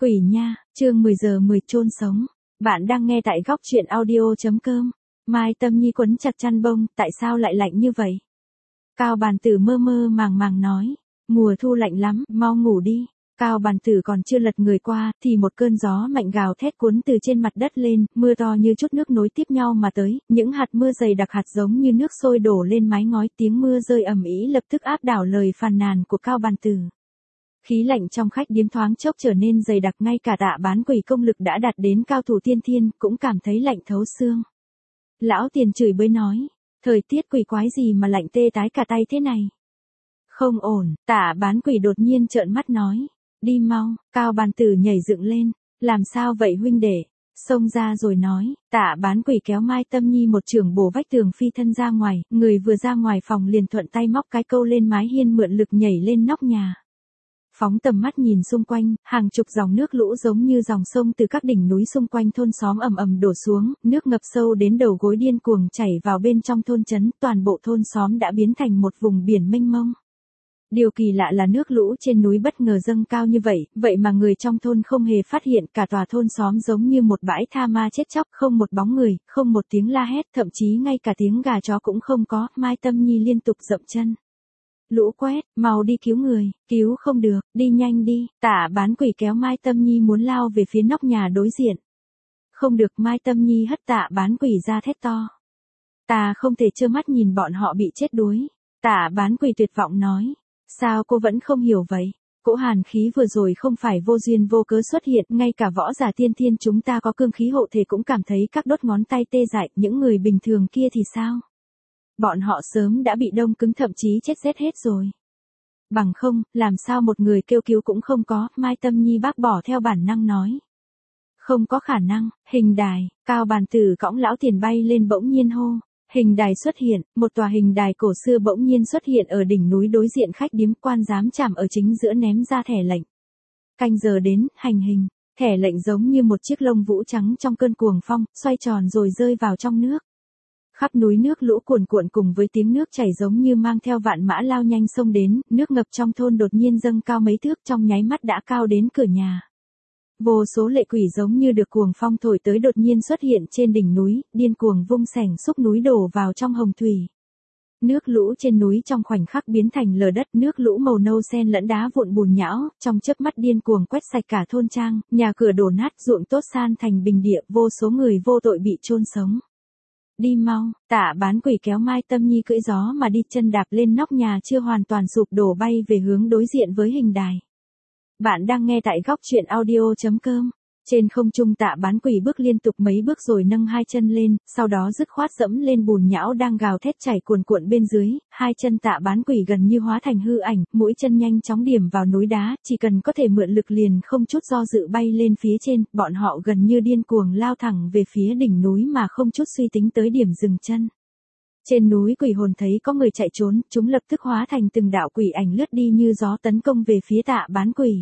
Quỷ nha, chương 10 giờ 10 chôn sống. Bạn đang nghe tại góc truyện audio.com. Mai Tâm Nhi quấn chặt chăn bông, tại sao lại lạnh như vậy? Cao Bàn Tử mơ mơ màng màng nói, mùa thu lạnh lắm, mau ngủ đi. Cao Bàn Tử còn chưa lật người qua, thì một cơn gió mạnh gào thét cuốn từ trên mặt đất lên, mưa to như chút nước nối tiếp nhau mà tới, những hạt mưa dày đặc hạt giống như nước sôi đổ lên mái ngói, tiếng mưa rơi ầm ĩ lập tức áp đảo lời phàn nàn của Cao Bàn Tử. Khí lạnh trong khách điếm thoáng chốc trở nên dày đặc, ngay cả Tạ Bán Quỷ công lực đã đạt đến cao thủ tiên thiên, cũng cảm thấy lạnh thấu xương. Lão Tiền chửi bới nói, thời tiết quỷ quái gì mà lạnh tê tái cả tay thế này? Không ổn, Tạ Bán Quỷ đột nhiên trợn mắt nói, đi mau. Cao Bàn Tử nhảy dựng lên, làm sao vậy huynh đệ? Xông ra rồi nói, Tạ Bán Quỷ kéo Mai Tâm Nhi một chưởng bổ vách tường phi thân ra ngoài, người vừa ra ngoài phòng liền thuận tay móc cái câu lên mái hiên mượn lực nhảy lên nóc nhà. Phóng tầm mắt nhìn xung quanh, hàng chục dòng nước lũ giống như dòng sông từ các đỉnh núi xung quanh thôn xóm ầm ầm đổ xuống, nước ngập sâu đến đầu gối điên cuồng chảy vào bên trong thôn trấn, toàn bộ thôn xóm đã biến thành một vùng biển mênh mông. Điều kỳ lạ là nước lũ trên núi bất ngờ dâng cao như vậy, vậy mà người trong thôn không hề phát hiện, cả tòa thôn xóm giống như một bãi tha ma chết chóc, không một bóng người, không một tiếng la hét, thậm chí ngay cả tiếng gà chó cũng không có. Mai Tâm Nhi liên tục dậm chân. Lũ quét, mau đi cứu người, cứu không được, đi nhanh đi. Tạ Bán Quỷ kéo Mai Tâm Nhi muốn lao về phía nóc nhà đối diện. Không được, Mai Tâm Nhi hất Tạ Bán Quỷ ra thét to. Ta không thể trơ mắt nhìn bọn họ bị chết đuối. Tạ Bán Quỷ tuyệt vọng nói. Sao cô vẫn không hiểu vậy? Cỗ hàn khí vừa rồi không phải vô duyên vô cớ xuất hiện, ngay cả võ giả tiên thiên chúng ta có cương khí hộ thể cũng cảm thấy các đốt ngón tay tê dại, những người bình thường kia thì sao? Bọn họ sớm đã bị đông cứng, thậm chí chết rét hết rồi. Bằng không, làm sao một người kêu cứu cũng không có. Mai Tâm Nhi bác bỏ theo bản năng nói. Không có khả năng. Hình đài. Cao Bàn Tử cõng Lão Tiền bay lên bỗng nhiên hô. Hình đài xuất hiện. Một tòa hình đài cổ xưa bỗng nhiên xuất hiện ở đỉnh núi đối diện khách điếm. Quan giám chạm ở chính giữa ném ra thẻ lệnh. Canh giờ đến, hành hình. Thẻ lệnh giống như một chiếc lông vũ trắng trong cơn cuồng phong, xoay tròn rồi rơi vào trong nước. Khắp núi nước lũ cuồn cuộn cùng với tiếng nước chảy giống như mang theo vạn mã lao nhanh xông đến, nước ngập trong thôn đột nhiên dâng cao mấy thước, trong nháy mắt đã cao đến cửa nhà. Vô số lệ quỷ giống như được cuồng phong thổi tới đột nhiên xuất hiện trên đỉnh núi, điên cuồng vung xẻng xúc núi đổ vào trong hồng thủy. Nước lũ trên núi trong khoảnh khắc biến thành lở đất, nước lũ màu nâu xen lẫn đá vụn bùn nhão, trong chớp mắt điên cuồng quét sạch cả thôn trang, nhà cửa đổ nát, ruộng tốt san thành bình địa, vô số người vô tội bị chôn sống. Đi mau. Tạ Bán Quỷ kéo Mai Tâm Nhi cưỡi gió mà đi, chân đạp lên nóc nhà chưa hoàn toàn sụp đổ bay về hướng đối diện với hình đài. Bạn đang nghe tại góc truyện audio.com. Trên không trung Tạ Bán Quỷ bước liên tục mấy bước rồi nâng hai chân lên, sau đó dứt khoát dẫm lên bùn nhão đang gào thét chảy cuồn cuộn bên dưới, hai chân Tạ Bán Quỷ gần như hóa thành hư ảnh, mũi chân nhanh chóng điểm vào núi đá, chỉ cần có thể mượn lực liền không chút do dự bay lên phía trên, bọn họ gần như điên cuồng lao thẳng về phía đỉnh núi mà không chút suy tính tới điểm dừng chân. Trên núi quỷ hồn thấy có người chạy trốn, chúng lập tức hóa thành từng đạo quỷ ảnh lướt đi như gió tấn công về phía Tạ Bán Quỷ.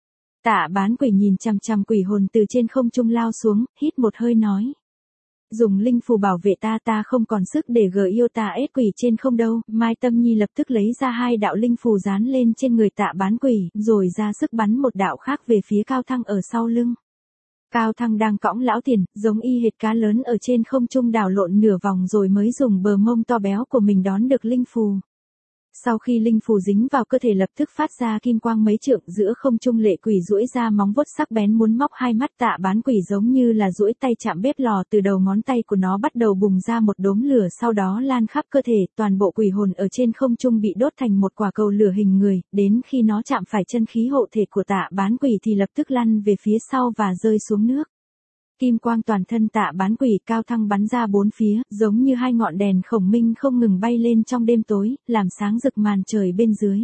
Tạ Bán Quỷ nhìn chằm chằm quỷ hồn từ trên không trung lao xuống, hít một hơi nói. Dùng linh phù bảo vệ ta, ta không còn sức để gờ yêu ta ết quỷ trên không đâu. Mai Tâm Nhi lập tức lấy ra hai đạo linh phù dán lên trên người Tạ Bán Quỷ, rồi ra sức bắn một đạo khác về phía Cao Thăng ở sau lưng. Cao Thăng đang cõng Lão Tiền, giống y hệt cá lớn ở trên không trung đảo lộn nửa vòng rồi mới dùng bờ mông to béo của mình đón được linh phù. Sau khi linh phù dính vào cơ thể lập tức phát ra kim quang mấy trượng, giữa không trung lệ quỷ duỗi ra móng vuốt sắc bén muốn móc hai mắt Tạ Bán Quỷ, giống như là duỗi tay chạm bếp lò, từ đầu ngón tay của nó bắt đầu bùng ra một đốm lửa, sau đó lan khắp cơ thể, toàn bộ quỷ hồn ở trên không trung bị đốt thành một quả cầu lửa hình người, đến khi nó chạm phải chân khí hộ thể của Tạ Bán Quỷ thì lập tức lăn về phía sau và rơi xuống nước. Kim quang toàn thân Tạ Bán Quỷ, Cao Thăng bắn ra bốn phía, giống như hai ngọn đèn khổng minh không ngừng bay lên trong đêm tối, làm sáng rực màn trời bên dưới.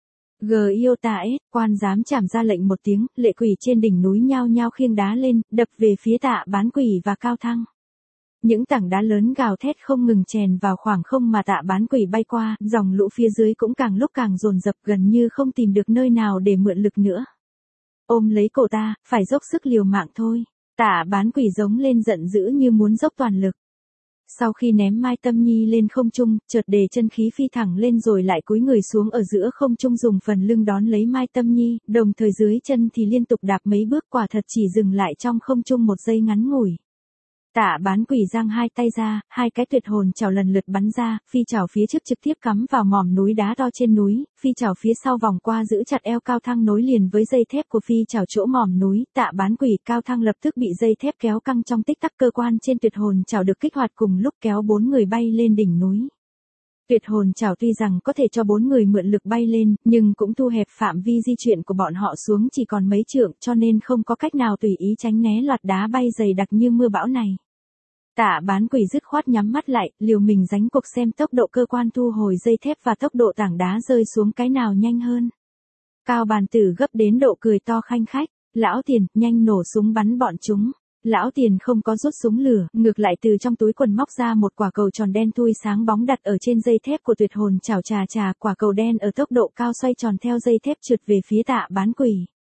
Yêu ta ết, quan giám chảm ra lệnh một tiếng, lệ quỷ trên đỉnh núi nhao nhao khiêng đá lên, đập về phía Tạ Bán Quỷ và Cao Thăng. Những tảng đá lớn gào thét không ngừng chèn vào khoảng không mà Tạ Bán Quỷ bay qua, dòng lũ phía dưới cũng càng lúc càng dồn dập, gần như không tìm được nơi nào để mượn lực nữa. Ôm lấy cổ ta, phải dốc sức liều mạng thôi. Tạ Bán Quỷ giống lên giận dữ như muốn dốc toàn lực. Sau khi ném Mai Tâm Nhi lên không trung, chợt để chân khí phi thẳng lên rồi lại cúi người xuống ở giữa không trung dùng phần lưng đón lấy Mai Tâm Nhi, đồng thời dưới chân thì liên tục đạp mấy bước, quả thật chỉ dừng lại trong không trung một giây ngắn ngủi. Tạ Bán Quỷ giang hai tay ra, hai cái tuyệt hồn chảo lần lượt bắn ra, phi chảo phía trước trực tiếp cắm vào mỏm núi đá to trên núi, phi chảo phía sau vòng qua giữ chặt eo Cao Thăng nối liền với dây thép của phi chảo chỗ mỏm núi. Tạ Bán Quỷ, Cao Thăng lập tức bị dây thép kéo căng, trong tích tắc cơ quan trên tuyệt hồn chảo được kích hoạt, cùng lúc kéo 4 người bay lên đỉnh núi. Tuyệt hồn chảo tuy rằng có thể cho 4 người mượn lực bay lên, nhưng cũng thu hẹp phạm vi di chuyển của bọn họ xuống chỉ còn mấy trượng, cho nên không có cách nào tùy ý tránh né loạt đá bay dày đặc như mưa bão này. Tạ Bán Quỷ dứt khoát nhắm mắt lại, liều mình đánh cuộc xem tốc độ cơ quan thu hồi dây thép và tốc độ tảng đá rơi xuống cái nào nhanh hơn. Cao Bàn Tử gấp đến độ cười to khanh khách, lão Tiền, nhanh nổ súng bắn bọn chúng. Lão Tiền không có rút súng lửa, ngược lại từ trong túi quần móc ra một quả cầu tròn đen thui sáng bóng đặt ở trên dây thép của tuyệt hồn chảo, chà, quả cầu đen ở tốc độ cao xoay tròn theo dây thép trượt về phía Tạ Bán Quỷ.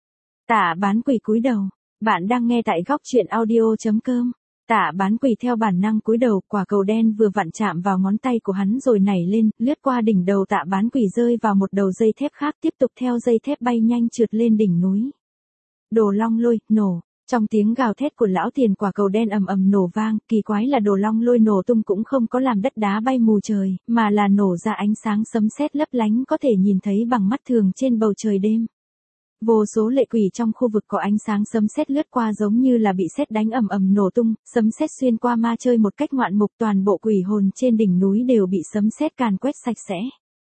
Tạ Bán Quỷ cúi đầu. Bạn đang nghe tại góc truyện audio.com. Tạ Bán Quỷ theo bản năng cúi đầu, quả cầu đen vừa vặn chạm vào ngón tay của hắn rồi nảy lên, lướt qua đỉnh đầu Tạ Bán Quỷ rơi vào một đầu dây thép khác, tiếp tục theo dây thép bay nhanh trượt lên đỉnh núi. Đồ Long Lôi, nổ. Trong tiếng gào thét của lão Tiền, quả cầu đen ầm ầm nổ vang, kỳ quái là Đồ Long Lôi nổ tung cũng không có làm đất đá bay mù trời, mà là nổ ra ánh sáng sấm sét lấp lánh có thể nhìn thấy bằng mắt thường trên bầu trời đêm. Vô số lệ quỷ trong khu vực có ánh sáng sấm sét lướt qua giống như là bị sét đánh ầm ầm nổ tung, sấm sét xuyên qua ma chơi một cách ngoạn mục, toàn bộ quỷ hồn trên đỉnh núi đều bị sấm sét càn quét sạch sẽ.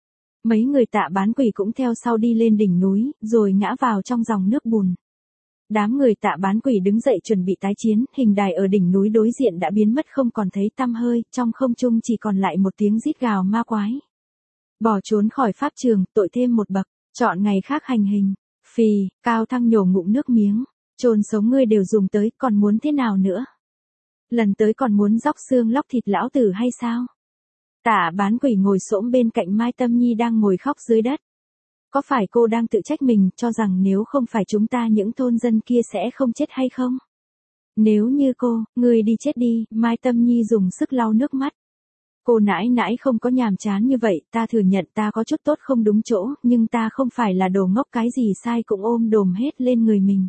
Mấy người Tạ Bán Quỷ cũng theo sau đi lên đỉnh núi, rồi ngã vào trong dòng nước bùn. Đám người Tạ Bán Quỷ đứng dậy chuẩn bị tái chiến, hình đài ở đỉnh núi đối diện đã biến mất không còn thấy tăm hơi, trong không trung chỉ còn lại một tiếng rít gào ma quái. Bỏ trốn khỏi pháp trường, tội thêm một bậc, chọn ngày khác hành hình. Phì, Cao Thăng nhổ ngụm nước miếng, chôn sống ngươi đều dùng tới, còn muốn thế nào nữa? Lần tới còn muốn róc xương lóc thịt lão tử hay sao? Tạ Bán Quỷ ngồi xổm bên cạnh Mai Tâm Nhi đang ngồi khóc dưới đất. Có phải cô đang tự trách mình, cho rằng nếu không phải chúng ta những thôn dân kia sẽ không chết hay không? Nếu như cô, ngươi đi chết đi, Mai Tâm Nhi dùng sức lau nước mắt. Cô nãi nãi không có nhàm chán như vậy, ta thừa nhận ta có chút tốt không đúng chỗ, nhưng ta không phải là đồ ngốc, cái gì sai cũng ôm đồm hết lên người mình.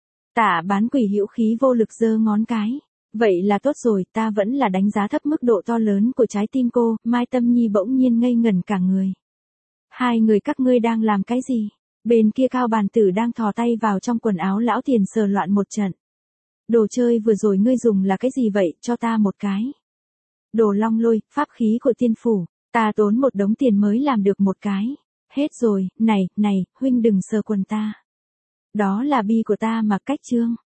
Tạ Bán Quỷ hữu khí vô lực giơ ngón cái. Vậy là tốt rồi, ta vẫn là đánh giá thấp mức độ to lớn của trái tim cô. Mai Tâm Nhi bỗng nhiên ngây ngẩn cả người. Hai người các ngươi đang làm cái gì? Bên kia Cao Bàn Tử đang thò tay vào trong quần áo lão Tiền sờ loạn một trận. Đồ chơi vừa rồi ngươi dùng là cái gì vậy, cho ta một cái. Đồ Long Lôi, pháp khí của tiên phủ, ta tốn một đống tiền mới làm được một cái. Hết rồi, này, huynh đừng sờ quần ta. Đó là bi của ta mà, cách trương.